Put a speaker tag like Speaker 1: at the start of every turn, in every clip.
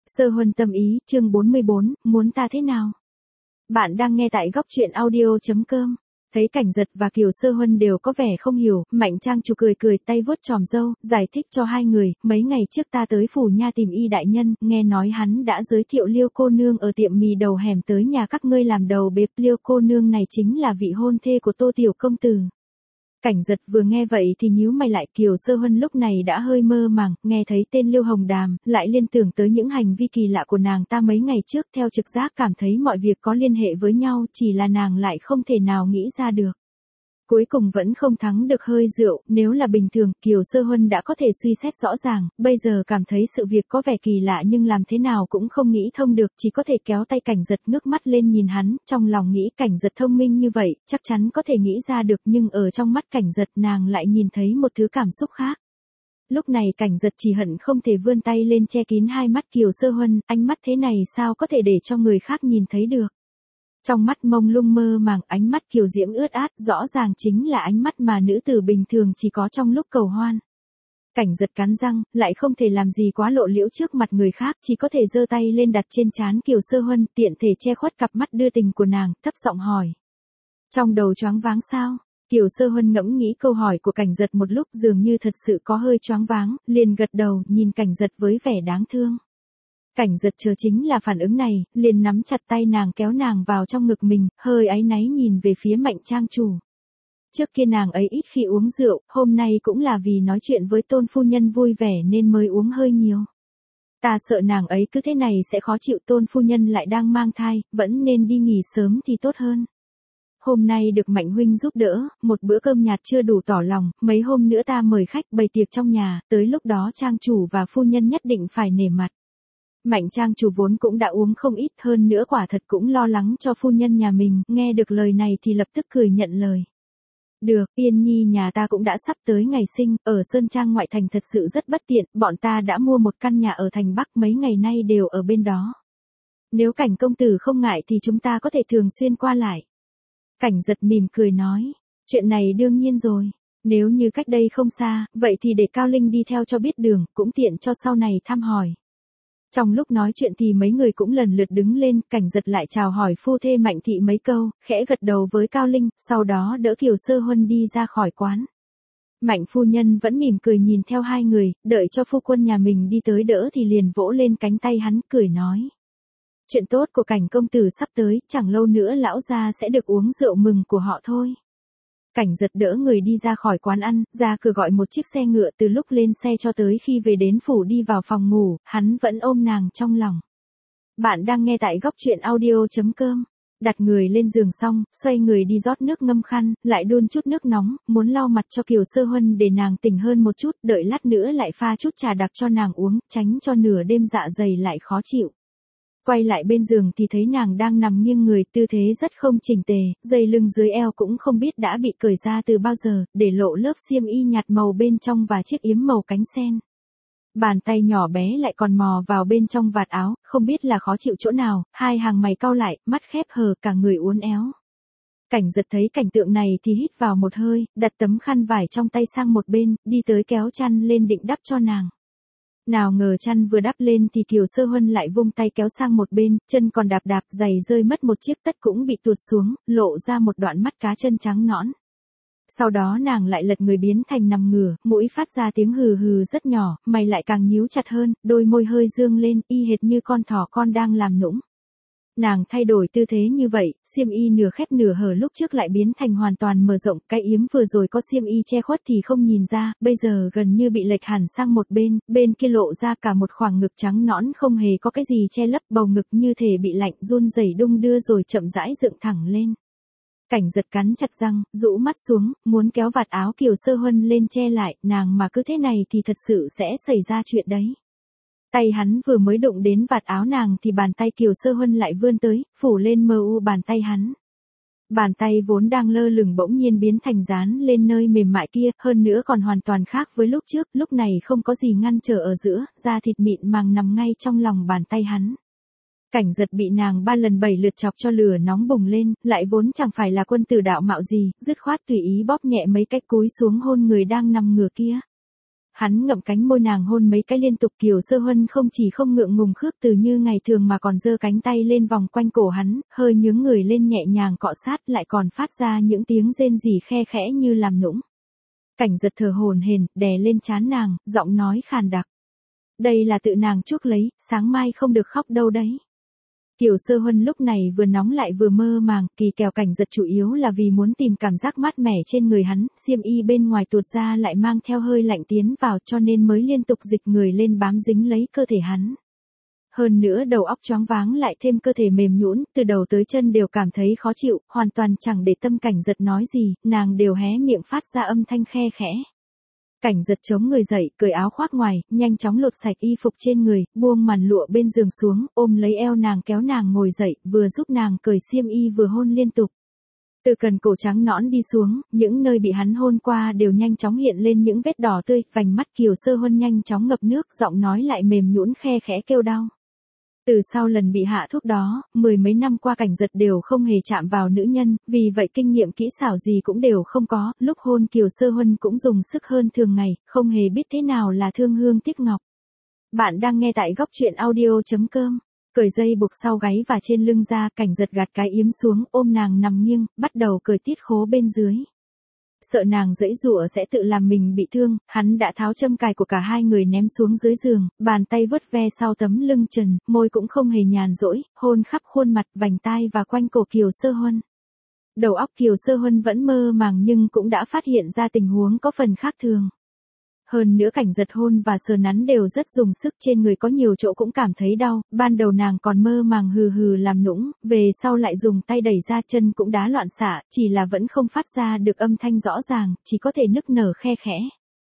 Speaker 1: Sơ Huân tâm ý, chương 44, muốn ta thế nào? Bạn đang nghe tại góc truyện audio.com. Thấy Cảnh Giật và Kiều Sơ Huân đều có vẻ không hiểu, Mạnh Trang Chủ cười cười tay vuốt chòm râu, giải thích cho hai người, mấy ngày trước ta tới phủ nha tìm Y đại nhân, nghe nói hắn đã giới thiệu Liêu cô nương ở tiệm mì đầu hẻm tới nhà các ngươi làm đầu bếp. Liêu cô nương này chính là vị hôn thê của Tô tiểu công tử. Cảnh Giật vừa nghe vậy thì nhíu mày lại. Kiều Sơ Huân lúc này đã hơi mơ màng, nghe thấy tên Liêu Hồng Đàm, lại liên tưởng tới những hành vi kỳ lạ của nàng ta mấy ngày trước, theo trực giác cảm thấy mọi việc có liên hệ với nhau, chỉ là nàng lại không thể nào nghĩ ra được. Cuối cùng vẫn không thắng được hơi rượu, nếu là bình thường, Kiều Sơ Huân đã có thể suy xét rõ ràng, bây giờ cảm thấy sự việc có vẻ kỳ lạ nhưng làm thế nào cũng không nghĩ thông được, chỉ có thể kéo tay Cảnh Giật ngước mắt lên nhìn hắn, trong lòng nghĩ Cảnh Giật thông minh như vậy, chắc chắn có thể nghĩ ra được, nhưng ở trong mắt Cảnh Giật nàng lại nhìn thấy một thứ cảm xúc khác. Lúc này Cảnh Giật chỉ hận không thể vươn tay lên che kín hai mắt Kiều Sơ Huân, ánh mắt thế này sao có thể để cho người khác nhìn thấy được. Trong mắt mông lung mơ màng, ánh mắt kiều diễm ướt át, rõ ràng chính là ánh mắt mà nữ tử bình thường chỉ có trong lúc cầu hoan. Cảnh Giật cắn răng, lại không thể làm gì quá lộ liễu trước mặt người khác, chỉ có thể giơ tay lên đặt trên trán Kiều Sơ Huân, tiện thể che khuất cặp mắt đưa tình của nàng, thấp giọng hỏi. Trong đầu choáng váng sao? Kiều Sơ Huân ngẫm nghĩ câu hỏi của Cảnh Giật một lúc, dường như thật sự có hơi choáng váng, liền gật đầu, nhìn Cảnh Giật với vẻ đáng thương. Cảnh Giật chờ chính là phản ứng này, liền nắm chặt tay nàng kéo nàng vào trong ngực mình, hơi áy náy nhìn về phía Mạnh Trang Chủ. Trước kia nàng ấy ít khi uống rượu, hôm nay cũng là vì nói chuyện với Tôn phu nhân vui vẻ nên mới uống hơi nhiều. Ta sợ nàng ấy cứ thế này sẽ khó chịu, Tôn phu nhân lại đang mang thai, vẫn nên đi nghỉ sớm thì tốt hơn. Hôm nay được Mạnh huynh giúp đỡ, một bữa cơm nhạt chưa đủ tỏ lòng, mấy hôm nữa ta mời khách bày tiệc trong nhà, tới lúc đó Trang Chủ và phu nhân nhất định phải nể mặt. Mạnh Trang Chủ vốn cũng đã uống không ít, hơn nữa quả thật cũng lo lắng cho phu nhân nhà mình, nghe được lời này thì lập tức cười nhận lời. Được, Yên Nhi nhà ta cũng đã sắp tới ngày sinh, ở Sơn Trang ngoại thành thật sự rất bất tiện, bọn ta đã mua một căn nhà ở thành Bắc, mấy ngày nay đều ở bên đó. Nếu Cảnh công tử không ngại thì chúng ta có thể thường xuyên qua lại. Cảnh Giật mỉm cười nói, chuyện này đương nhiên rồi, nếu như cách đây không xa, vậy thì để Cao Linh đi theo cho biết đường, cũng tiện cho sau này thăm hỏi. Trong lúc nói chuyện thì mấy người cũng lần lượt đứng lên, Cảnh Giật lại chào hỏi phu thê Mạnh thị mấy câu, khẽ gật đầu với Cao Linh, sau đó đỡ Kiều Sơ Huân đi ra khỏi quán. Mạnh phu nhân vẫn mỉm cười nhìn theo hai người, đợi cho phu quân nhà mình đi tới đỡ thì liền vỗ lên cánh tay hắn, cười nói. Chuyện tốt của Cảnh công tử sắp tới, chẳng lâu nữa lão gia sẽ được uống rượu mừng của họ thôi. Cảnh Giật đỡ người đi ra khỏi quán ăn, ra cửa gọi một chiếc xe ngựa, từ lúc lên xe cho tới khi về đến phủ đi vào phòng ngủ, hắn vẫn ôm nàng trong lòng. Bạn đang nghe tại góc truyện audio.com. Đặt người lên giường xong, xoay người đi rót nước ngâm khăn, lại đun chút nước nóng, muốn lau mặt cho Kiều Sơ Huân để nàng tỉnh hơn một chút, đợi lát nữa lại pha chút trà đặc cho nàng uống, tránh cho nửa đêm dạ dày lại khó chịu. Quay lại bên giường thì thấy nàng đang nằm nghiêng người, tư thế rất không chỉnh tề, dây lưng dưới eo cũng không biết đã bị cởi ra từ bao giờ, để lộ lớp xiêm y nhạt màu bên trong và chiếc yếm màu cánh sen. Bàn tay nhỏ bé lại còn mò vào bên trong vạt áo, không biết là khó chịu chỗ nào, hai hàng mày cau lại, mắt khép hờ, cả người uốn éo. Cảnh Giật thấy cảnh tượng này thì hít vào một hơi, đặt tấm khăn vải trong tay sang một bên, đi tới kéo chăn lên định đắp cho nàng. Nào ngờ chăn vừa đắp lên thì Kiều Sơ Huân lại vung tay kéo sang một bên, chân còn đạp đạp, giày rơi mất một chiếc, tất cũng bị tuột xuống, lộ ra một đoạn mắt cá chân trắng nõn. Sau đó nàng lại lật người biến thành nằm ngửa, mũi phát ra tiếng hừ hừ rất nhỏ, mày lại càng nhíu chặt hơn, đôi môi hơi dương lên, y hệt như con thỏ con đang làm nũng. Nàng thay đổi tư thế như vậy, xiêm y nửa khép nửa hở lúc trước lại biến thành hoàn toàn mở rộng, cái yếm vừa rồi có xiêm y che khuất thì không nhìn ra, bây giờ gần như bị lệch hẳn sang một bên, bên kia lộ ra cả một khoảng ngực trắng nõn không hề có cái gì che lấp, bầu ngực như thể bị lạnh run rẩy đung đưa rồi chậm rãi dựng thẳng lên. Cảnh Giật cắn chặt răng, rũ mắt xuống, muốn kéo vạt áo Kiều Sơ Huân lên che lại, nàng mà cứ thế này thì thật sự sẽ xảy ra chuyện đấy. Tay hắn vừa mới đụng đến vạt áo nàng thì bàn tay Kiều Sơ Huân lại vươn tới, phủ lên mờ u bàn tay hắn. Bàn tay vốn đang lơ lửng bỗng nhiên biến thành dán lên nơi mềm mại kia, hơn nữa còn hoàn toàn khác với lúc trước, lúc này không có gì ngăn trở ở giữa, da thịt mịn màng nằm ngay trong lòng bàn tay hắn. Cảnh Giật bị nàng 3 lần 7 lượt chọc cho lửa nóng bùng lên, lại vốn chẳng phải là quân tử đạo mạo gì, dứt khoát tùy ý bóp nhẹ mấy cách cúi xuống hôn người đang nằm ngửa kia. Hắn ngậm cánh môi nàng hôn mấy cái liên tục. Kiều Sơ Huân không chỉ không ngượng ngùng khước từ như ngày thường mà còn giơ cánh tay lên vòng quanh cổ hắn, hơi nhướng người lên nhẹ nhàng cọ sát, lại còn phát ra những tiếng rên rỉ khe khẽ như làm nũng. Cảnh Giật thở hổn hển, đè lên trán nàng, giọng nói khàn đặc. Đây là tự nàng chuốc lấy, sáng mai không được khóc đâu đấy. Kiều Sơ Huân lúc này vừa nóng lại vừa mơ màng, kỳ kèo Cảnh Giật chủ yếu là vì muốn tìm cảm giác mát mẻ trên người hắn, xiêm y bên ngoài tuột ra lại mang theo hơi lạnh tiến vào cho nên mới liên tục dịch người lên bám dính lấy cơ thể hắn. Hơn nữa đầu óc choáng váng lại thêm cơ thể mềm nhũn, từ đầu tới chân đều cảm thấy khó chịu, hoàn toàn chẳng để tâm Cảnh Giật nói gì, nàng đều hé miệng phát ra âm thanh khe khẽ. Cảnh Giật chống người dậy, cởi áo khoác ngoài, nhanh chóng lột sạch y phục trên người, buông màn lụa bên giường xuống, ôm lấy eo nàng kéo nàng ngồi dậy, vừa giúp nàng cởi xiêm y vừa hôn liên tục. Từ cần cổ trắng nõn đi xuống, những nơi bị hắn hôn qua đều nhanh chóng hiện lên những vết đỏ tươi, vành mắt Kiều Sơ Huân nhanh chóng ngập nước, giọng nói lại mềm nhũn khe khẽ kêu đau. Từ sau lần bị hạ thuốc đó, mười mấy năm qua Cảnh Giật đều không hề chạm vào nữ nhân, vì vậy kinh nghiệm kỹ xảo gì cũng đều không có, lúc hôn Kiều Sơ Huân cũng dùng sức hơn thường ngày, không hề biết thế nào là thương hương tiếc ngọc. Bạn đang nghe tại góc truyện audio.com. Cởi dây buộc sau gáy và trên lưng ra, Cảnh Giật gạt cái yếm xuống, ôm nàng nằm nghiêng, bắt đầu cởi tiết khố bên dưới. Sợ nàng giãy giụa sẽ tự làm mình bị thương, hắn đã tháo châm cài của cả hai người ném xuống dưới giường, bàn tay vuốt ve sau tấm lưng trần, môi cũng không hề nhàn rỗi, hôn khắp khuôn mặt, vành tai và quanh cổ Kiều Sơ Huân. Đầu óc Kiều Sơ Huân vẫn mơ màng nhưng cũng đã phát hiện ra tình huống có phần khác thường. Hơn nữa Cảnh Giật hôn và sờ nắn đều rất dùng sức, trên người có nhiều chỗ cũng cảm thấy đau, ban đầu nàng còn mơ màng hừ hừ làm nũng, về sau lại dùng tay đẩy ra, chân cũng đá loạn xạ, chỉ là vẫn không phát ra được âm thanh rõ ràng, chỉ có thể nức nở khe khẽ.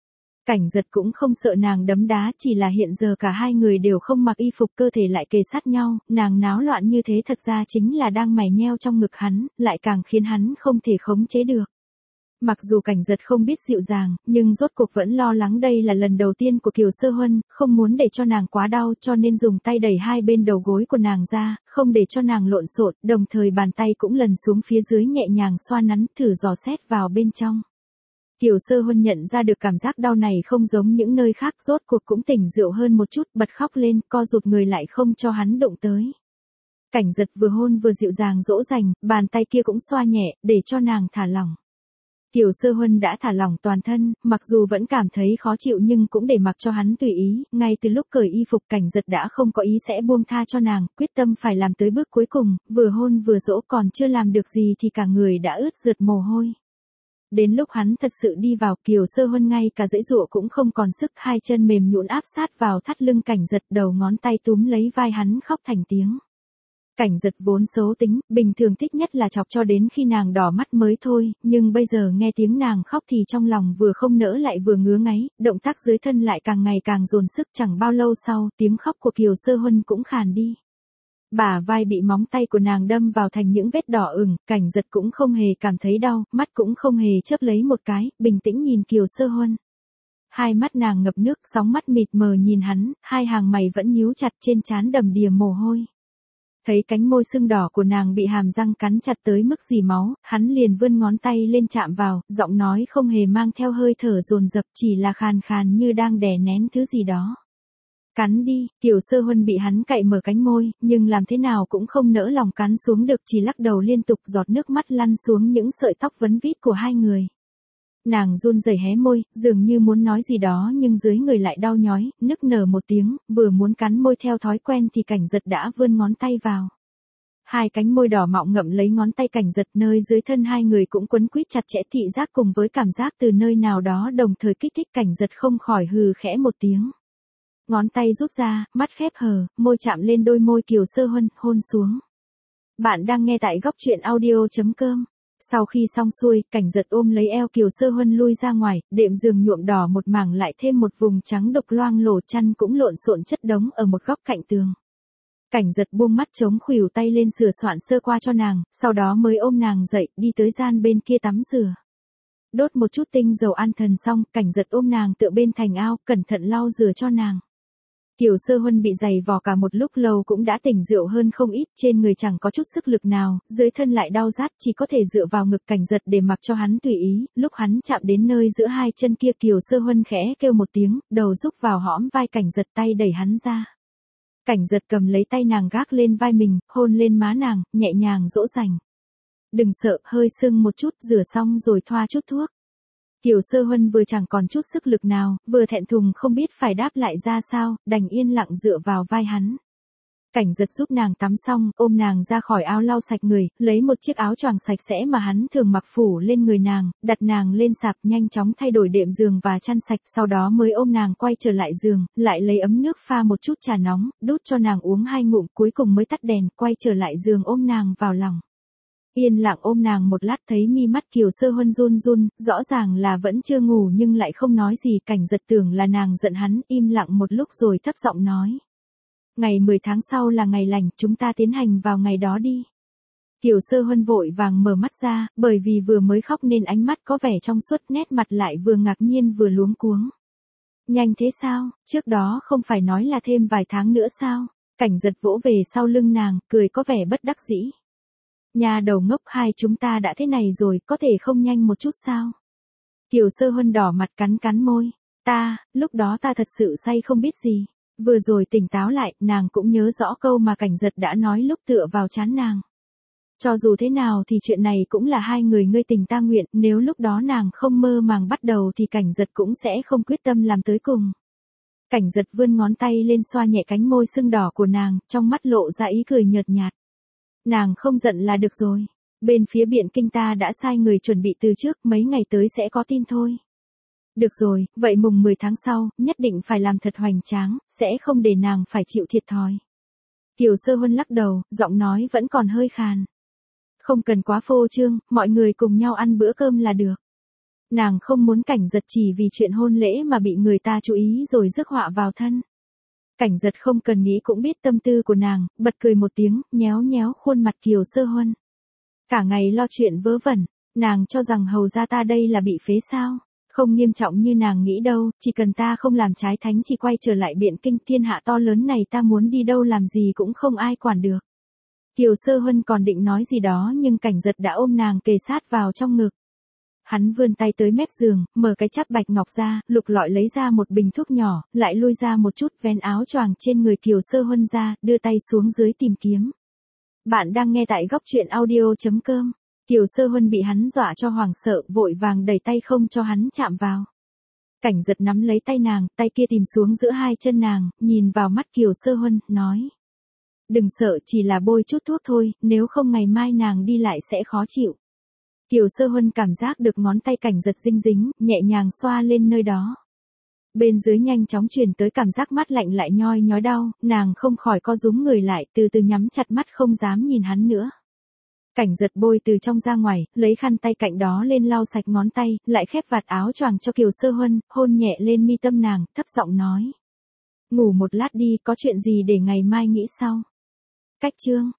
Speaker 1: Cảnh Giật cũng không sợ nàng đấm đá, chỉ là hiện giờ cả hai người đều không mặc y phục, cơ thể lại kề sát nhau, nàng náo loạn như thế thật ra chính là đang mải nheo trong ngực hắn, lại càng khiến hắn không thể khống chế được. Mặc dù Cảnh Giật không biết dịu dàng, nhưng rốt cuộc vẫn lo lắng đây là lần đầu tiên của Kiều Sơ Huân, không muốn để cho nàng quá đau cho nên dùng tay đẩy hai bên đầu gối của nàng ra, không để cho nàng lộn xộn, đồng thời bàn tay cũng lần xuống phía dưới nhẹ nhàng xoa nắn, thử dò xét vào bên trong. Kiều Sơ Huân nhận ra được cảm giác đau này không giống những nơi khác, rốt cuộc cũng tỉnh rượu hơn một chút, bật khóc lên, co rụt người lại không cho hắn đụng tới. Cảnh Giật vừa hôn vừa dịu dàng dỗ dành, bàn tay kia cũng xoa nhẹ, để cho nàng thả lỏng. Kiều Sơ Huân đã thả lỏng toàn thân, mặc dù vẫn cảm thấy khó chịu nhưng cũng để mặc cho hắn tùy ý, ngay từ lúc cởi y phục Cảnh Giật đã không có ý sẽ buông tha cho nàng, quyết tâm phải làm tới bước cuối cùng, vừa hôn vừa dỗ, còn chưa làm được gì thì cả người đã ướt rượt mồ hôi. Đến lúc hắn thật sự đi vào, Kiều Sơ Huân ngay cả giãy giụa cũng không còn sức, hai chân mềm nhũn áp sát vào thắt lưng Cảnh Giật, đầu ngón tay túm lấy vai hắn khóc thành tiếng. Cảnh Giật vốn xấu tính, bình thường thích nhất là chọc cho đến khi nàng đỏ mắt mới thôi, nhưng bây giờ nghe tiếng nàng khóc thì trong lòng vừa không nỡ lại vừa ngứa ngáy, động tác dưới thân lại càng ngày càng dồn sức, chẳng bao lâu sau, tiếng khóc của Kiều Sơ Huân cũng khàn đi. Bả vai bị móng tay của nàng đâm vào thành những vết đỏ ửng, Cảnh Giật cũng không hề cảm thấy đau, mắt cũng không hề chớp lấy một cái, bình tĩnh nhìn Kiều Sơ Huân. Hai mắt nàng ngập nước, sóng mắt mịt mờ nhìn hắn, hai hàng mày vẫn nhíu chặt, trên trán đầm đìa mồ hôi. Thấy cánh môi sưng đỏ của nàng bị hàm răng cắn chặt tới mức rỉ máu, hắn liền vươn ngón tay lên chạm vào, giọng nói không hề mang theo hơi thở dồn dập, chỉ là khàn khàn như đang đè nén thứ gì đó. Cắn đi, Kiều Sơ Huân bị hắn cạy mở cánh môi, nhưng làm thế nào cũng không nỡ lòng cắn xuống được, chỉ lắc đầu liên tục, giọt nước mắt lăn xuống những sợi tóc vấn vít của hai người. Nàng run rẩy hé môi, dường như muốn nói gì đó nhưng dưới người lại đau nhói, nức nở một tiếng, vừa muốn cắn môi theo thói quen thì Cảnh Giật đã vươn ngón tay vào. Hai cánh môi đỏ mọng ngậm lấy ngón tay Cảnh Giật, nơi dưới thân hai người cũng quấn quýt chặt chẽ, thị giác cùng với cảm giác từ nơi nào đó đồng thời kích thích, Cảnh Giật không khỏi hừ khẽ một tiếng. Ngón tay rút ra, mắt khép hờ, môi chạm lên đôi môi Kiều Sơ Huân, hôn xuống. Bạn đang nghe tại góc truyện audio.com. Sau khi xong xuôi, Cảnh Giật ôm lấy eo Kiều Sơ Huân lui ra ngoài, đệm giường nhuộm đỏ một mảng, lại thêm một vùng trắng đục loang lổ, chăn cũng lộn xộn chất đống ở một góc cạnh tường. Cảnh Giật buông mắt trống khuỷu tay lên sửa soạn sơ qua cho nàng, sau đó mới ôm nàng dậy, đi tới gian bên kia tắm rửa. Đốt một chút tinh dầu an thần xong, Cảnh Giật ôm nàng tựa bên thành ao, cẩn thận lau rửa cho nàng. Kiều Sơ Huân bị giày vò cả một lúc lâu cũng đã tỉnh rượu hơn không ít, trên người chẳng có chút sức lực nào, dưới thân lại đau rát, chỉ có thể dựa vào ngực Cảnh Giật để mặc cho hắn tùy ý. Lúc hắn chạm đến nơi giữa hai chân kia, Kiều Sơ Huân khẽ kêu một tiếng, đầu rúc vào hõm vai Cảnh Giật, tay đẩy hắn ra. Cảnh Giật cầm lấy tay nàng gác lên vai mình, hôn lên má nàng, nhẹ nhàng dỗ dành. Đừng sợ, hơi sưng một chút, rửa xong rồi thoa chút thuốc. Kiều Sơ Huân vừa chẳng còn chút sức lực nào, vừa thẹn thùng không biết phải đáp lại ra sao, đành yên lặng dựa vào vai hắn. Cảnh Giật giúp nàng tắm xong, ôm nàng ra khỏi ao lau sạch người, lấy một chiếc áo choàng sạch sẽ mà hắn thường mặc phủ lên người nàng, đặt nàng lên sạp, nhanh chóng thay đổi đệm giường và chăn sạch, sau đó mới ôm nàng quay trở lại giường, lại lấy ấm nước pha một chút trà nóng, đút cho nàng uống 2 ngụm, cuối cùng mới tắt đèn, quay trở lại giường ôm nàng vào lòng. Yên lặng ôm nàng một lát, thấy mi mắt Kiều Sơ Huân run run, rõ ràng là vẫn chưa ngủ nhưng lại không nói gì. Cảnh Giật tưởng là nàng giận hắn, im lặng một lúc rồi thấp giọng nói. Ngày 10 tháng sau là ngày lành, chúng ta tiến hành vào ngày đó đi. Kiều Sơ Huân vội vàng mở mắt ra, bởi vì vừa mới khóc nên ánh mắt có vẻ trong suốt, nét mặt lại vừa ngạc nhiên vừa luống cuống. Nhanh thế sao, trước đó không phải nói là thêm vài tháng nữa sao? Cảnh Giật vỗ về sau lưng nàng, cười có vẻ bất đắc dĩ. Nhà đầu ngốc, hai chúng ta đã thế này rồi, có thể không nhanh một chút sao? Kiều Sơ Huân đỏ mặt cắn cắn môi. Lúc đó ta thật sự say không biết gì. Vừa rồi tỉnh táo lại, nàng cũng nhớ rõ câu mà Cảnh Giật đã nói lúc tựa vào trán nàng. Cho dù thế nào thì chuyện này cũng là hai người ngươi tình ta nguyện, nếu lúc đó nàng không mơ màng bắt đầu thì Cảnh Giật cũng sẽ không quyết tâm làm tới cùng. Cảnh Giật vươn ngón tay lên xoa nhẹ cánh môi sưng đỏ của nàng, trong mắt lộ ra ý cười nhợt nhạt. Nàng không giận là được rồi. Bên phía Biện Kinh ta đã sai người chuẩn bị từ trước, mấy ngày tới sẽ có tin thôi. Được rồi, vậy mùng 10 tháng sau, nhất định phải làm thật hoành tráng, sẽ không để nàng phải chịu thiệt thòi. Kiều Sơ Huân lắc đầu, giọng nói vẫn còn hơi khàn. Không cần quá phô trương, mọi người cùng nhau ăn bữa cơm là được. Nàng không muốn Cảnh Giật chỉ vì chuyện hôn lễ mà bị người ta chú ý rồi rước họa vào thân. Cảnh Giật không cần nghĩ cũng biết tâm tư của nàng, bật cười một tiếng, nhéo nhéo khuôn mặt Kiều Sơ Huân. Cả ngày lo chuyện vớ vẩn, nàng cho rằng hầu gia ta đây là bị phế sao? Không nghiêm trọng như nàng nghĩ đâu, chỉ cần ta không làm trái thánh chỉ quay trở lại Biện Kinh, thiên hạ to lớn này ta muốn đi đâu làm gì cũng không ai quản được. Kiều Sơ Huân còn định nói gì đó nhưng Cảnh Giật đã ôm nàng kề sát vào trong ngực. Hắn vươn tay tới mép giường, mở cái chắp bạch ngọc ra, lục lọi lấy ra một bình thuốc nhỏ, lại lui ra một chút, vén áo choàng trên người Kiều Sơ Huân ra, đưa tay xuống dưới tìm kiếm. Bạn đang nghe tại góc truyện audio.com. Kiều Sơ Huân bị hắn dọa cho hoảng sợ, vội vàng đẩy tay không cho hắn chạm vào. Cảnh Giật nắm lấy tay nàng, tay kia tìm xuống giữa hai chân nàng, nhìn vào mắt Kiều Sơ Huân, nói. Đừng sợ, chỉ là bôi chút thuốc thôi, nếu không ngày mai nàng đi lại sẽ khó chịu. Kiều Sơ Huân cảm giác được ngón tay Cảnh Giật dính dính, nhẹ nhàng xoa lên nơi đó. Bên dưới nhanh chóng truyền tới cảm giác mát lạnh lại nhoi nhói đau, nàng không khỏi co rúm người lại, từ từ nhắm chặt mắt không dám nhìn hắn nữa. Cảnh Giật bôi từ trong ra ngoài, lấy khăn tay cạnh đó lên lau sạch ngón tay, lại khép vạt áo choàng cho Kiều Sơ Huân, hôn nhẹ lên mi tâm nàng, thấp giọng nói. Ngủ một lát đi, có chuyện gì để ngày mai nghĩ sau. Cách chương.